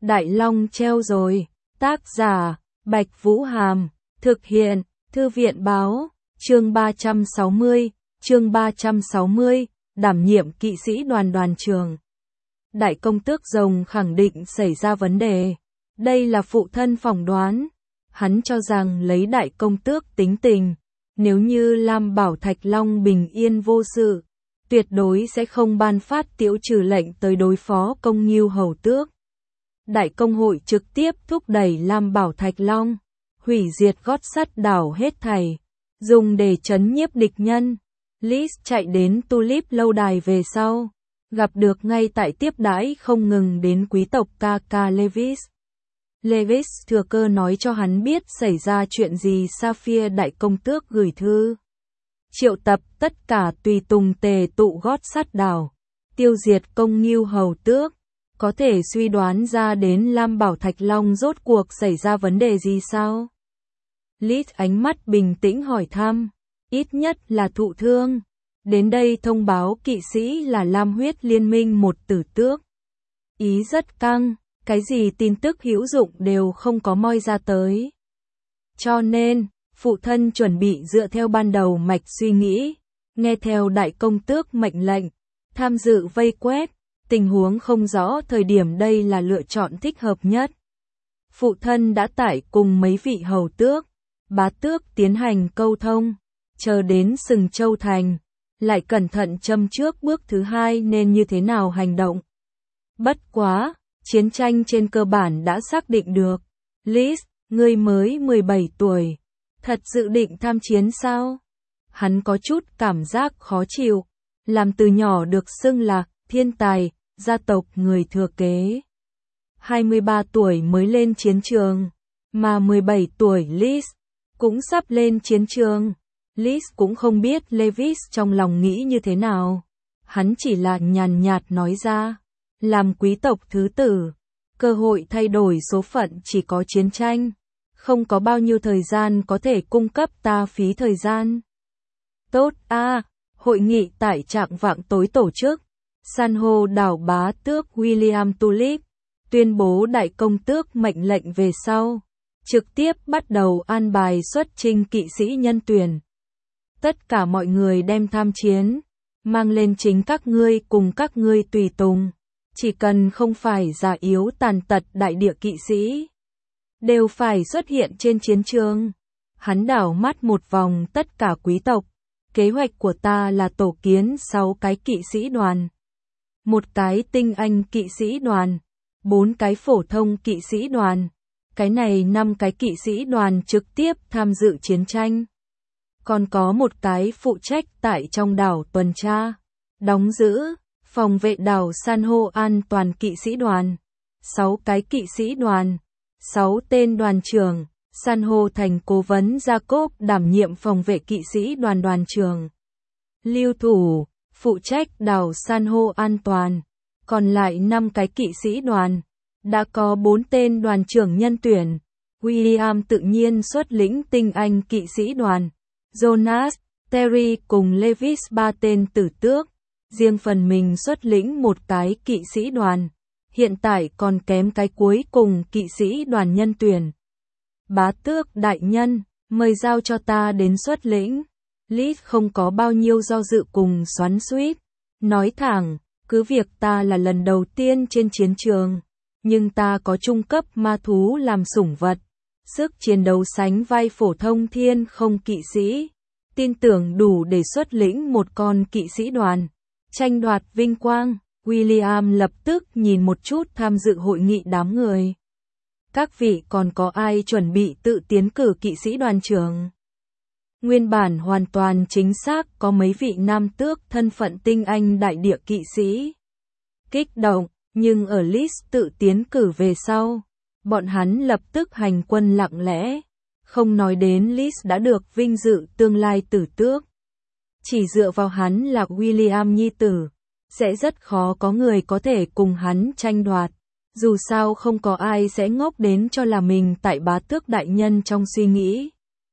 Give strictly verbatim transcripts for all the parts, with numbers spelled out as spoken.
Đại Long treo rồi. Tác giả, Bạch Vũ Hàm. Thực hiện, Thư viện báo. Chương ba trăm sáu mươi, chương ba trăm sáu mươi, đảm nhiệm kỵ sĩ đoàn đoàn trường. Đại công tước rồng khẳng định xảy ra vấn đề. Đây là phụ thân phỏng đoán. Hắn cho rằng lấy đại công tước tính tình, nếu như Lam Bảo Thạch Long bình yên vô sự, tuyệt đối sẽ không ban phát tiễu trừ lệnh tới đối phó Công Ngưu Hầu Tước. Đại công hội trực tiếp thúc đẩy Lam Bảo Thạch Long, hủy diệt gót sắt đảo hết thảy, dùng để trấn nhiếp địch nhân. Liz chạy đến Tulip lâu đài về sau, gặp được ngay tại tiếp đãi không ngừng đến quý tộc ca ca Levis. Levis thừa cơ nói cho hắn biết xảy ra chuyện gì. Sapphire đại công tước gửi thư, triệu tập tất cả tùy tùng tề tụ gót sắt đảo, tiêu diệt Công Ngưu Hầu Tước. Có thể suy đoán ra đến Lam Bảo Thạch Long rốt cuộc xảy ra vấn đề gì sao? Liz ánh mắt bình tĩnh hỏi thăm. Ít nhất là thụ thương. Đến đây thông báo kỵ sĩ là Lam huyết liên minh một tử tước. Ý rất căng, cái gì tin tức hữu dụng đều không có moi ra tới. Cho nên, phụ thân chuẩn bị dựa theo ban đầu mạch suy nghĩ, nghe theo đại công tước mệnh lệnh, tham dự vây quét. Tình huống không rõ thời điểm đây là lựa chọn thích hợp nhất. Phụ thân đã tải cùng mấy vị hầu tước, bá tước tiến hành câu thông, chờ đến Sừng Châu Thành, lại cẩn thận châm trước bước thứ hai nên như thế nào hành động. Bất quá, chiến tranh trên cơ bản đã xác định được. Liz, ngươi mới mười bảy tuổi, thật dự định tham chiến sao? Hắn có chút cảm giác khó chịu, làm từ nhỏ được xưng là thiên tài, gia tộc người thừa kế. hai mươi ba tuổi mới lên chiến trường, mà mười bảy tuổi Liz cũng sắp lên chiến trường. Liz cũng không biết Levis trong lòng nghĩ như thế nào. Hắn chỉ là nhàn nhạt nói ra, làm quý tộc thứ tử, cơ hội thay đổi số phận chỉ có chiến tranh, không có bao nhiêu thời gian có thể cung cấp ta phí thời gian. Tốt a, hội nghị tại trạng vạng tối tổ chức. San hô đảo bá tước William Tulip tuyên bố đại công tước mệnh lệnh về sau, trực tiếp bắt đầu an bài xuất chinh kỵ sĩ nhân tuyển. Tất cả mọi người đem tham chiến, mang lên chính các ngươi cùng các ngươi tùy tùng, chỉ cần không phải già yếu tàn tật đại địa kỵ sĩ, đều phải xuất hiện trên chiến trường. Hắn đảo mắt một vòng tất cả quý tộc, kế hoạch của ta là tổ kiến sáu cái kỵ sĩ đoàn. Một cái tinh anh kỵ sĩ đoàn, bốn cái phổ thông kỵ sĩ đoàn, cái này năm cái kỵ sĩ đoàn trực tiếp tham dự chiến tranh. Còn có một cái phụ trách tại trong đảo tuần tra, đóng giữ, phòng vệ đảo san hô an toàn kỵ sĩ đoàn. Sáu cái kỵ sĩ đoàn, sáu tên đoàn trưởng, san hô thành cố vấn Jacob đảm nhiệm phòng vệ kỵ sĩ đoàn đoàn trưởng. Lưu thủ, phụ trách đảo san hô an toàn, còn lại năm cái kỵ sĩ đoàn, đã có bốn tên đoàn trưởng nhân tuyển. William tự nhiên xuất lĩnh tinh anh kỵ sĩ đoàn, Jonas, Terry cùng Levis ba tên tử tước, riêng phần mình xuất lĩnh một cái kỵ sĩ đoàn, hiện tại còn kém cái cuối cùng kỵ sĩ đoàn nhân tuyển. Bá tước đại nhân, mời giao cho ta đến xuất lĩnh. Liz không có bao nhiêu do dự cùng xoắn xuýt, nói thẳng, cứ việc ta là lần đầu tiên trên chiến trường, nhưng ta có trung cấp ma thú làm sủng vật, sức chiến đấu sánh vai phổ thông thiên không kỵ sĩ, tin tưởng đủ để xuất lĩnh một con kỵ sĩ đoàn, tranh đoạt vinh quang. William lập tức nhìn một chút tham dự hội nghị đám người. Các vị còn có ai chuẩn bị tự tiến cử kỵ sĩ đoàn trưởng? Nguyên bản hoàn toàn chính xác có mấy vị nam tước thân phận tinh anh đại địa kỵ sĩ. Kích động, nhưng ở Liz tự tiến cử về sau, bọn hắn lập tức hành quân lặng lẽ, không nói đến Liz đã được vinh dự tương lai tử tước. Chỉ dựa vào hắn là William nhi tử, sẽ rất khó có người có thể cùng hắn tranh đoạt. Dù sao không có ai sẽ ngốc đến cho là mình tại bá tước đại nhân trong suy nghĩ.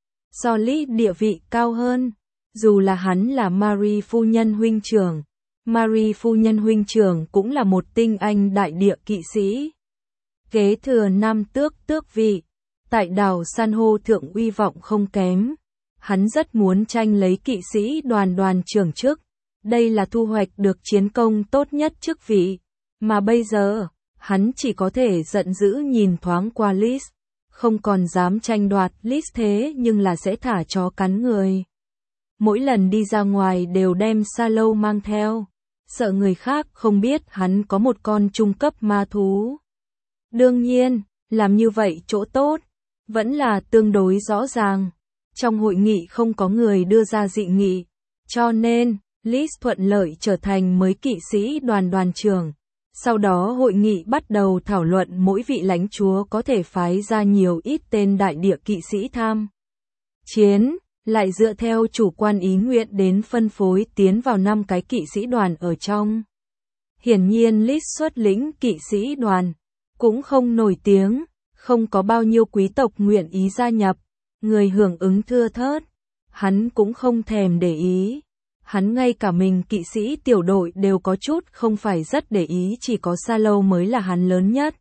So Liz địa vị cao hơn, dù là hắn là Marie phu nhân huynh trưởng, Marie phu nhân huynh trưởng cũng là một tinh anh đại địa kỵ sĩ. kế thừa nam tước tước vị. Tại đảo san hô thượng uy vọng không kém. Hắn rất muốn tranh lấy kỵ sĩ đoàn đoàn trưởng chức. Đây là thu hoạch được chiến công tốt nhất chức vị. Mà bây giờ, hắn chỉ có thể giận dữ nhìn thoáng qua Liz. Không còn dám tranh đoạt Liz thế nhưng là sẽ thả chó cắn người. Mỗi lần đi ra ngoài đều đem Salo mang theo. Sợ người khác không biết hắn có một con trung cấp ma thú. Đương nhiên, làm như vậy chỗ tốt, vẫn là tương đối rõ ràng. Trong hội nghị không có người đưa ra dị nghị. Cho nên, Liz thuận lợi trở thành mới kỵ sĩ đoàn đoàn trưởng. Sau đó hội nghị bắt đầu thảo luận mỗi vị lãnh chúa có thể phái ra nhiều ít tên đại địa kỵ sĩ tham chiến, lại dựa theo chủ quan ý nguyện đến phân phối tiến vào năm cái kỵ sĩ đoàn ở trong. Hiển nhiên Liz xuất lĩnh kỵ sĩ đoàn, cũng không nổi tiếng, không có bao nhiêu quý tộc nguyện ý gia nhập, người hưởng ứng thưa thớt, hắn cũng không thèm để ý. Hắn ngay cả mình kỵ sĩ tiểu đội đều có chút không phải rất để ý, chỉ có Salo mới là hắn lớn nhất.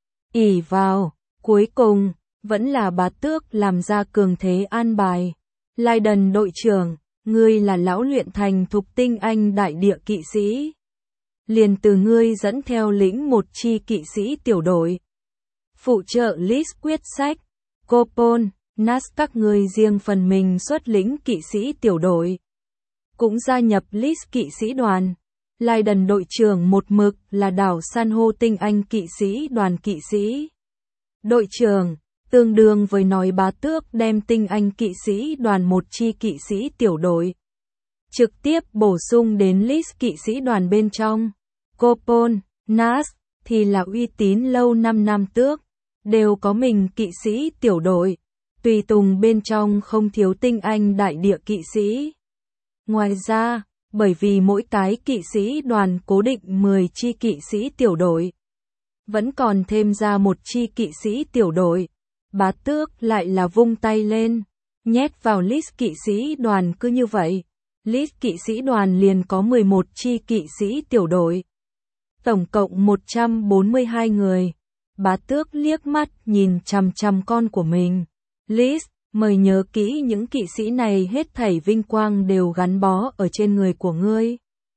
ỷ vào, cuối cùng, vẫn là bá tước làm ra cường thế an bài. Lydon đội trưởng, ngươi là lão luyện thành thục tinh anh đại địa kỵ sĩ. Liền từ ngươi dẫn theo lĩnh một chi kỵ sĩ tiểu đội. Phụ trợ Liz quyết sách, Copon, Nas các ngươi riêng phần mình xuất lĩnh kỵ sĩ tiểu đội. Cũng gia nhập Liz kỵ sĩ đoàn. Lydon đội trưởng một mực là đảo san hô tinh anh kỵ sĩ đoàn kỵ sĩ. Đội trưởng, tương đương với nói bá tước đem tinh anh kỵ sĩ đoàn một chi kỵ sĩ tiểu đội. Trực tiếp bổ sung đến Liz kỵ sĩ đoàn bên trong. Copon, Nas, thì là uy tín lâu năm năm tước, đều có mình kỵ sĩ tiểu đội. Tùy tùng bên trong không thiếu tinh anh đại địa kỵ sĩ. Ngoài ra, bởi vì mỗi cái kỵ sĩ đoàn cố định mười chi kỵ sĩ tiểu đội, vẫn còn thêm ra một chi kỵ sĩ tiểu đội, bá tước lại là vung tay lên, nhét vào Liz kỵ sĩ đoàn. Cứ như vậy, Liz kỵ sĩ đoàn liền có mười một chi kỵ sĩ tiểu đội. Tổng cộng một trăm bốn mươi hai người. Bá tước liếc mắt nhìn chằm chằm con của mình. Liz, mời nhớ kỹ những kỵ sĩ này hết thảy vinh quang đều gắn bó ở trên người của ngươi.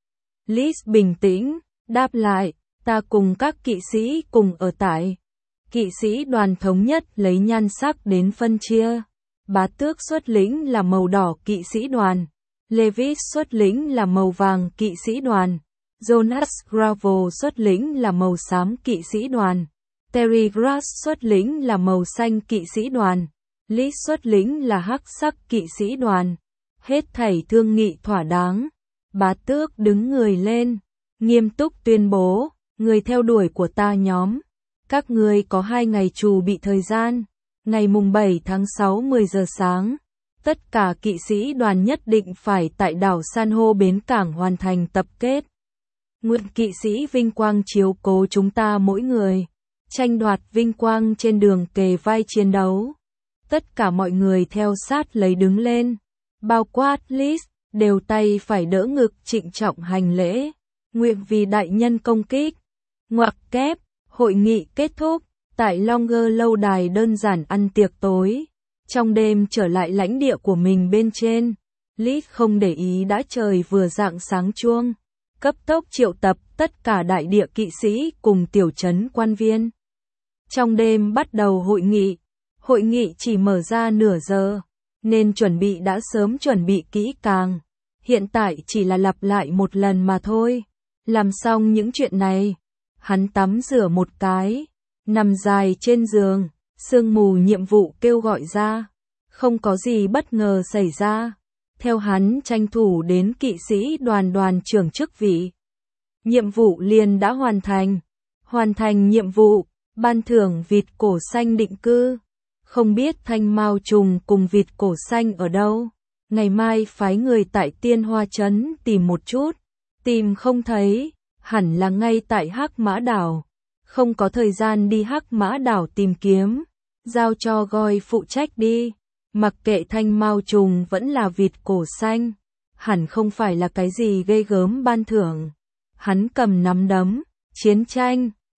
Liz bình tĩnh, đáp lại, ta cùng các kỵ sĩ cùng ở tại. Kỵ sĩ đoàn thống nhất lấy nhan sắc đến phân chia. Bá tước xuất lĩnh là màu đỏ kỵ sĩ đoàn. Levis xuất lĩnh là màu vàng kỵ sĩ đoàn. Jonas Gravel xuất lĩnh là màu xám kỵ sĩ đoàn. Terry Grass xuất lĩnh là màu xanh kỵ sĩ đoàn. Liz xuất lĩnh là hắc sắc kỵ sĩ đoàn. Hết thảy thương nghị thỏa đáng. Bá tước đứng người lên, nghiêm túc tuyên bố, người theo đuổi của ta nhóm. Các ngươi có hai ngày trù bị thời gian. Ngày mùng bảy tháng sáu mười giờ sáng. Tất cả kỵ sĩ đoàn nhất định phải tại đảo san hô bến cảng hoàn thành tập kết. Nguyện kỵ sĩ vinh quang chiếu cố chúng ta mỗi người. Tranh đoạt vinh quang trên đường kề vai chiến đấu. Tất cả mọi người theo sát lấy đứng lên. Bao quát Liz, đều tay phải đỡ ngực trịnh trọng hành lễ. Nguyện vì đại nhân công kích. Ngoặc kép, hội nghị kết thúc. Tại Longer lâu đài đơn giản ăn tiệc tối. Trong đêm trở lại lãnh địa của mình bên trên. Liz không để ý đã trời vừa rạng sáng chuông. Cấp tốc triệu tập tất cả đại địa kỵ sĩ cùng tiểu trấn quan viên. Trong đêm bắt đầu hội nghị. Hội nghị chỉ mở ra nửa giờ, nên chuẩn bị đã sớm chuẩn bị kỹ càng. Hiện tại chỉ là lặp lại một lần mà thôi. Làm xong những chuyện này, hắn tắm rửa một cái, nằm dài trên giường, sương mù nhiệm vụ kêu gọi ra. Không có gì bất ngờ xảy ra. Theo hắn tranh thủ đến kỵ sĩ đoàn đoàn trưởng chức vị. Nhiệm vụ liền đã hoàn thành. Hoàn thành nhiệm vụ, ban thưởng vịt cổ xanh định cư. Không biết thanh mao trùng cùng vịt cổ xanh ở đâu. Ngày mai phái người tại Tiên Hoa Trấn tìm một chút. Tìm không thấy, hẳn là ngay tại Hắc Mã Đảo. Không có thời gian đi Hắc Mã Đảo tìm kiếm. Giao cho Goi phụ trách đi. Mặc kệ thanh mao trùng vẫn là vịt cổ xanh. Hẳn không phải là cái gì ghê gớm ban thưởng. Hắn cầm nắm đấm. Chiến tranh,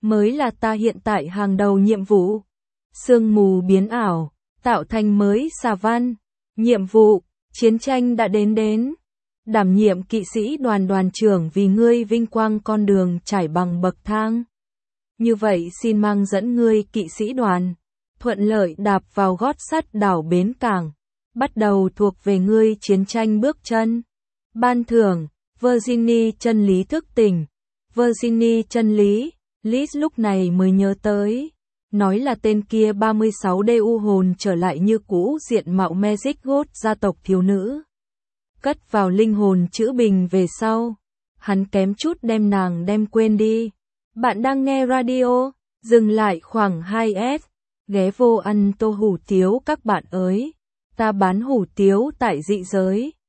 mới là ta hiện tại hàng đầu nhiệm vụ. Sương mù biến ảo, tạo thành mới xà văn. Nhiệm vụ, chiến tranh đã đến đến. Đảm nhiệm kỵ sĩ đoàn đoàn trưởng vì ngươi vinh quang con đường trải bằng bậc thang. Như vậy xin mang dẫn ngươi kỵ sĩ đoàn. Thuận lợi đạp vào gót sắt đảo bến cảng. Bắt đầu thuộc về ngươi chiến tranh bước chân. Ban thưởng, Virginie chân lý thức tỉnh. Virginie chân lý, Liz lúc này mới nhớ tới. Nói là tên kia ba mươi sáu đê u hồn trở lại như cũ diện mạo Magic God gia tộc thiếu nữ. Cất vào linh hồn chữ bình về sau. Hắn kém chút đem nàng đem quên đi. Bạn đang nghe radio, dừng lại khoảng hai S. Ghé vô ăn tô hủ tiếu các bạn ơi. Ta bán hủ tiếu tại dị giới.